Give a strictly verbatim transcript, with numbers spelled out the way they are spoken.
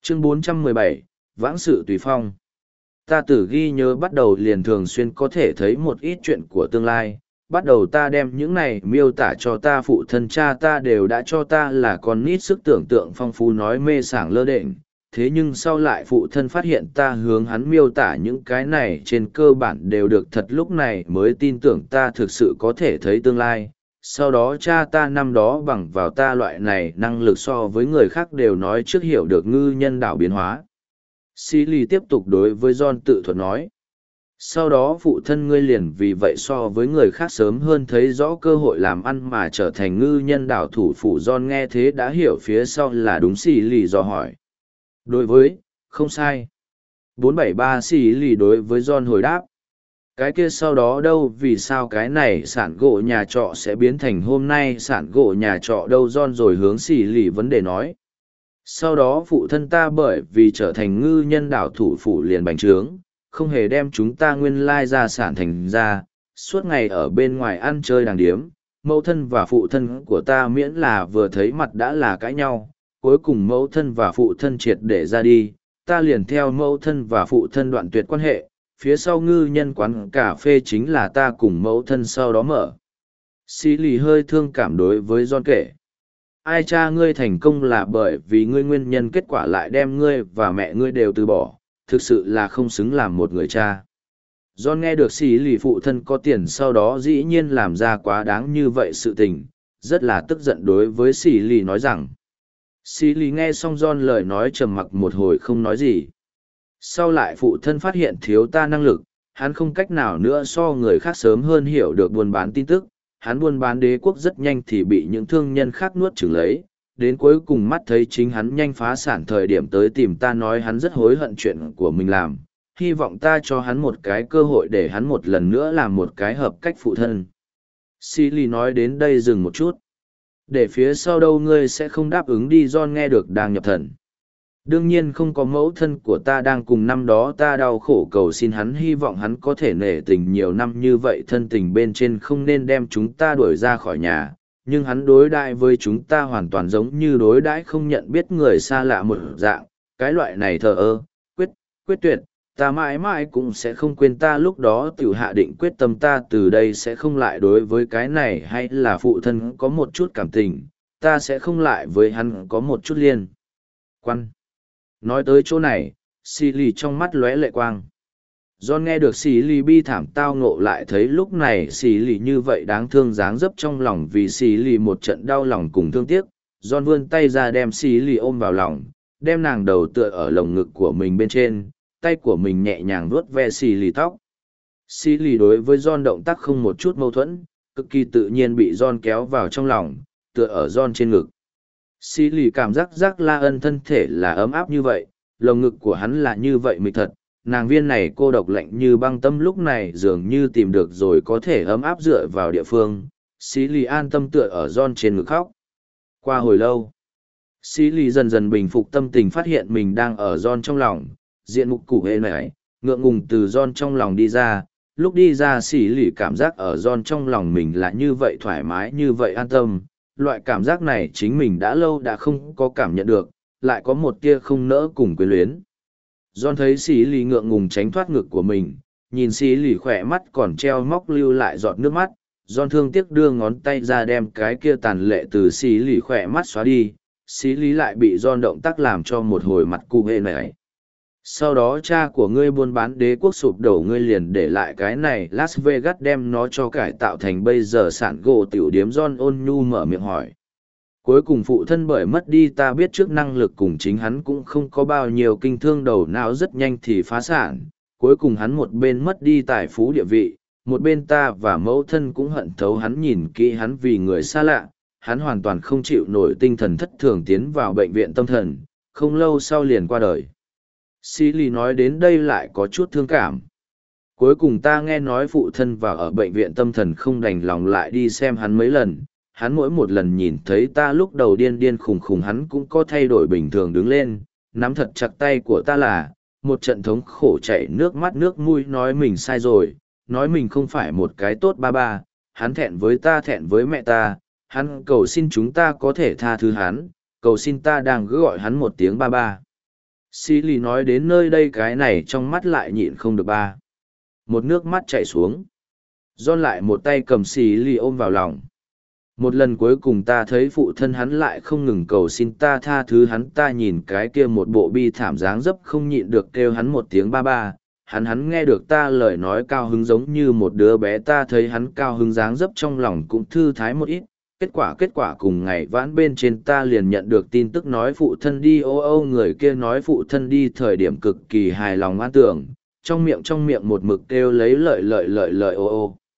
Chương bốn trăm mười bảy, Vãng sự tùy phong. Ta từ ghi nhớ bắt đầu liền thường xuyên có thể thấy một ít chuyện của tương lai. Bắt đầu ta đem những này miêu tả cho ta phụ thân cha ta đều đã cho ta là con nít sức tưởng tượng phong phú nói mê sảng lơ đễnh. Thế nhưng sau lại phụ thân phát hiện ta hướng hắn miêu tả những cái này trên cơ bản đều được thật, lúc này mới tin tưởng ta thực sự có thể thấy tương lai. Sau đó cha ta năm đó bằng vào ta loại này năng lực so với người khác đều nói trước hiểu được ngư nhân đảo biến hóa. Xí lì tiếp tục đối với John tự thuật nói. Sau đó phụ thân ngươi liền vì vậy so với người khác sớm hơn thấy rõ cơ hội làm ăn mà trở thành ngư nhân đảo thủ phủ. John nghe thế đã hiểu phía sau là đúng. Xí lì dò hỏi. Đối với, không sai. bốn bảy ba Xí lì đối với John hồi đáp. Cái kia sau đó đâu, vì sao cái này sản gỗ nhà trọ sẽ biến thành hôm nay sản gỗ nhà trọ đâu? John rồi hướng Xí lì vấn đề nói. Sau đó phụ thân ta bởi vì trở thành ngư nhân đảo thủ phủ liền bành trướng, không hề đem chúng ta nguyên lai gia sản thành ra, suốt ngày ở bên ngoài ăn chơi đàng điếm. Mẫu thân và phụ thân của ta miễn là vừa thấy mặt đã là cãi nhau, cuối cùng mẫu thân và phụ thân triệt để ra đi, ta liền theo mẫu thân và phụ thân đoạn tuyệt quan hệ, phía sau ngư nhân quán cà phê chính là ta cùng mẫu thân sau đó mở. Xí lì hơi thương cảm đối với John kể. Ai cha ngươi thành công là bởi vì ngươi nguyên nhân, kết quả lại đem ngươi và mẹ ngươi đều từ bỏ, thực sự là không xứng làm một người cha. John nghe được xí lì phụ thân có tiền sau đó dĩ nhiên làm ra quá đáng như vậy sự tình, rất là tức giận đối với xí lì nói rằng. Xí lì nghe xong John lời nói trầm mặc một hồi không nói gì. Sau lại phụ thân phát hiện thiếu ta năng lực, hắn không cách nào nữa so người khác sớm hơn hiểu được buôn bán tin tức. Hắn buôn bán đế quốc rất nhanh thì bị những thương nhân khác nuốt chửng lấy, đến cuối cùng mắt thấy chính hắn nhanh phá sản thời điểm tới tìm ta nói hắn rất hối hận chuyện của mình làm, hy vọng ta cho hắn một cái cơ hội để hắn một lần nữa làm một cái hợp cách phụ thân. Xí lì nói đến đây dừng một chút. Để phía sau đâu ngươi sẽ không đáp ứng đi? John nghe được đang nhập thần. Đương nhiên không có, mẫu thân của ta đang cùng năm đó ta đau khổ cầu xin hắn, hy vọng hắn có thể nể tình nhiều năm như vậy, thân tình bên trên không nên đem chúng ta đuổi ra khỏi nhà, nhưng hắn đối đãi với chúng ta hoàn toàn giống như đối đãi không nhận biết người xa lạ một dạng, cái loại này thờ ơ, quyết, quyết tuyệt, ta mãi mãi cũng sẽ không quên. Ta lúc đó tự hạ định quyết tâm ta từ đây sẽ không lại đối với cái này hay là phụ thân có một chút cảm tình, ta sẽ không lại với hắn có một chút liên quan. Nói tới chỗ này, xì lì trong mắt lóe lệ quang. John nghe được xì lì bi thảm tao ngộ, lại thấy lúc này xì lì như vậy đáng thương dáng dấp, trong lòng vì xì lì một trận đau lòng cùng thương tiếc. John vươn tay ra đem xì lì ôm vào lòng, đem nàng đầu tựa ở lồng ngực của mình bên trên, tay của mình nhẹ nhàng vuốt ve xì lì tóc. Xì lì đối với John động tác không một chút mâu thuẫn, cực kỳ tự nhiên bị John kéo vào trong lòng, tựa ở John trên ngực. Xí lì cảm giác giác la ân thân thể là ấm áp như vậy, lồng ngực của hắn là như vậy mịch thật, nàng viên này cô độc lạnh như băng tâm lúc này dường như tìm được rồi có thể ấm áp dựa vào địa phương. Xí lì an tâm tựa ở John trên ngực khóc. Qua hồi lâu, xí lì dần dần bình phục tâm tình, phát hiện mình đang ở John trong lòng, diện mục củ hê này, ngượng ngùng từ John trong lòng đi ra. Lúc đi ra xí lì cảm giác ở John trong lòng mình là như vậy thoải mái, như vậy an tâm. Loại cảm giác này chính mình đã lâu đã không có cảm nhận được, lại có một tia không nỡ cùng quyến luyến. John thấy xí lì ngượng ngùng tránh thoát ngực của mình, nhìn xí lì khỏe mắt còn treo móc lưu lại giọt nước mắt. John thương tiếc đưa ngón tay ra đem cái kia tàn lệ từ xí lì khỏe mắt xóa đi. Xí lì lại bị John động tác làm cho một hồi mặt cu hê này. Sau đó cha của ngươi buôn bán đế quốc sụp đổ, ngươi liền để lại cái này Las Vegas đem nó cho cải tạo thành bây giờ sản gỗ tiểu điếm. John ôn nhu mở miệng hỏi. Cuối cùng phụ thân bởi mất đi ta biết trước năng lực cùng chính hắn cũng không có bao nhiêu kinh thương, đầu não rất nhanh thì phá sản. Cuối cùng hắn một bên mất đi tài phú địa vị, một bên ta và mẫu thân cũng hận thấu hắn, nhìn kỹ hắn vì người xa lạ, hắn hoàn toàn không chịu nổi tinh thần thất thường tiến vào bệnh viện tâm thần, không lâu sau liền qua đời. Xí lì nói đến đây lại có chút thương cảm. Cuối cùng ta nghe nói phụ thân vào ở bệnh viện tâm thần, không đành lòng lại đi xem hắn mấy lần. Hắn mỗi một lần nhìn thấy ta lúc đầu điên điên khùng khùng, hắn cũng có thay đổi bình thường đứng lên, nắm thật chặt tay của ta là, một trận thống khổ chảy nước mắt nước mũi, nói mình sai rồi, nói mình không phải một cái tốt ba ba. Hắn thẹn với ta, thẹn với mẹ ta, hắn cầu xin chúng ta có thể tha thứ hắn, cầu xin ta đang cứ gọi hắn một tiếng ba ba. Xì lì nói đến nơi đây cái này trong mắt lại nhịn không được ba. Một nước mắt chảy xuống. John lại một tay cầm xì lì ôm vào lòng. Một lần cuối cùng ta thấy phụ thân hắn lại không ngừng cầu xin ta tha thứ hắn, ta nhìn cái kia một bộ bi thảm dáng dấp không nhịn được kêu hắn một tiếng ba ba. Hắn hắn nghe được ta lời nói cao hứng giống như một đứa bé, ta thấy hắn cao hứng dáng dấp trong lòng cũng thư thái một ít. Kết quả kết quả cùng ngày vãn bên trên ta liền nhận được tin tức nói phụ thân đi ô ô, người kia nói phụ thân đi thời điểm cực kỳ hài lòng an tưởng, trong miệng trong miệng một mực kêu lấy lợi lợi lợi lợi ô ô.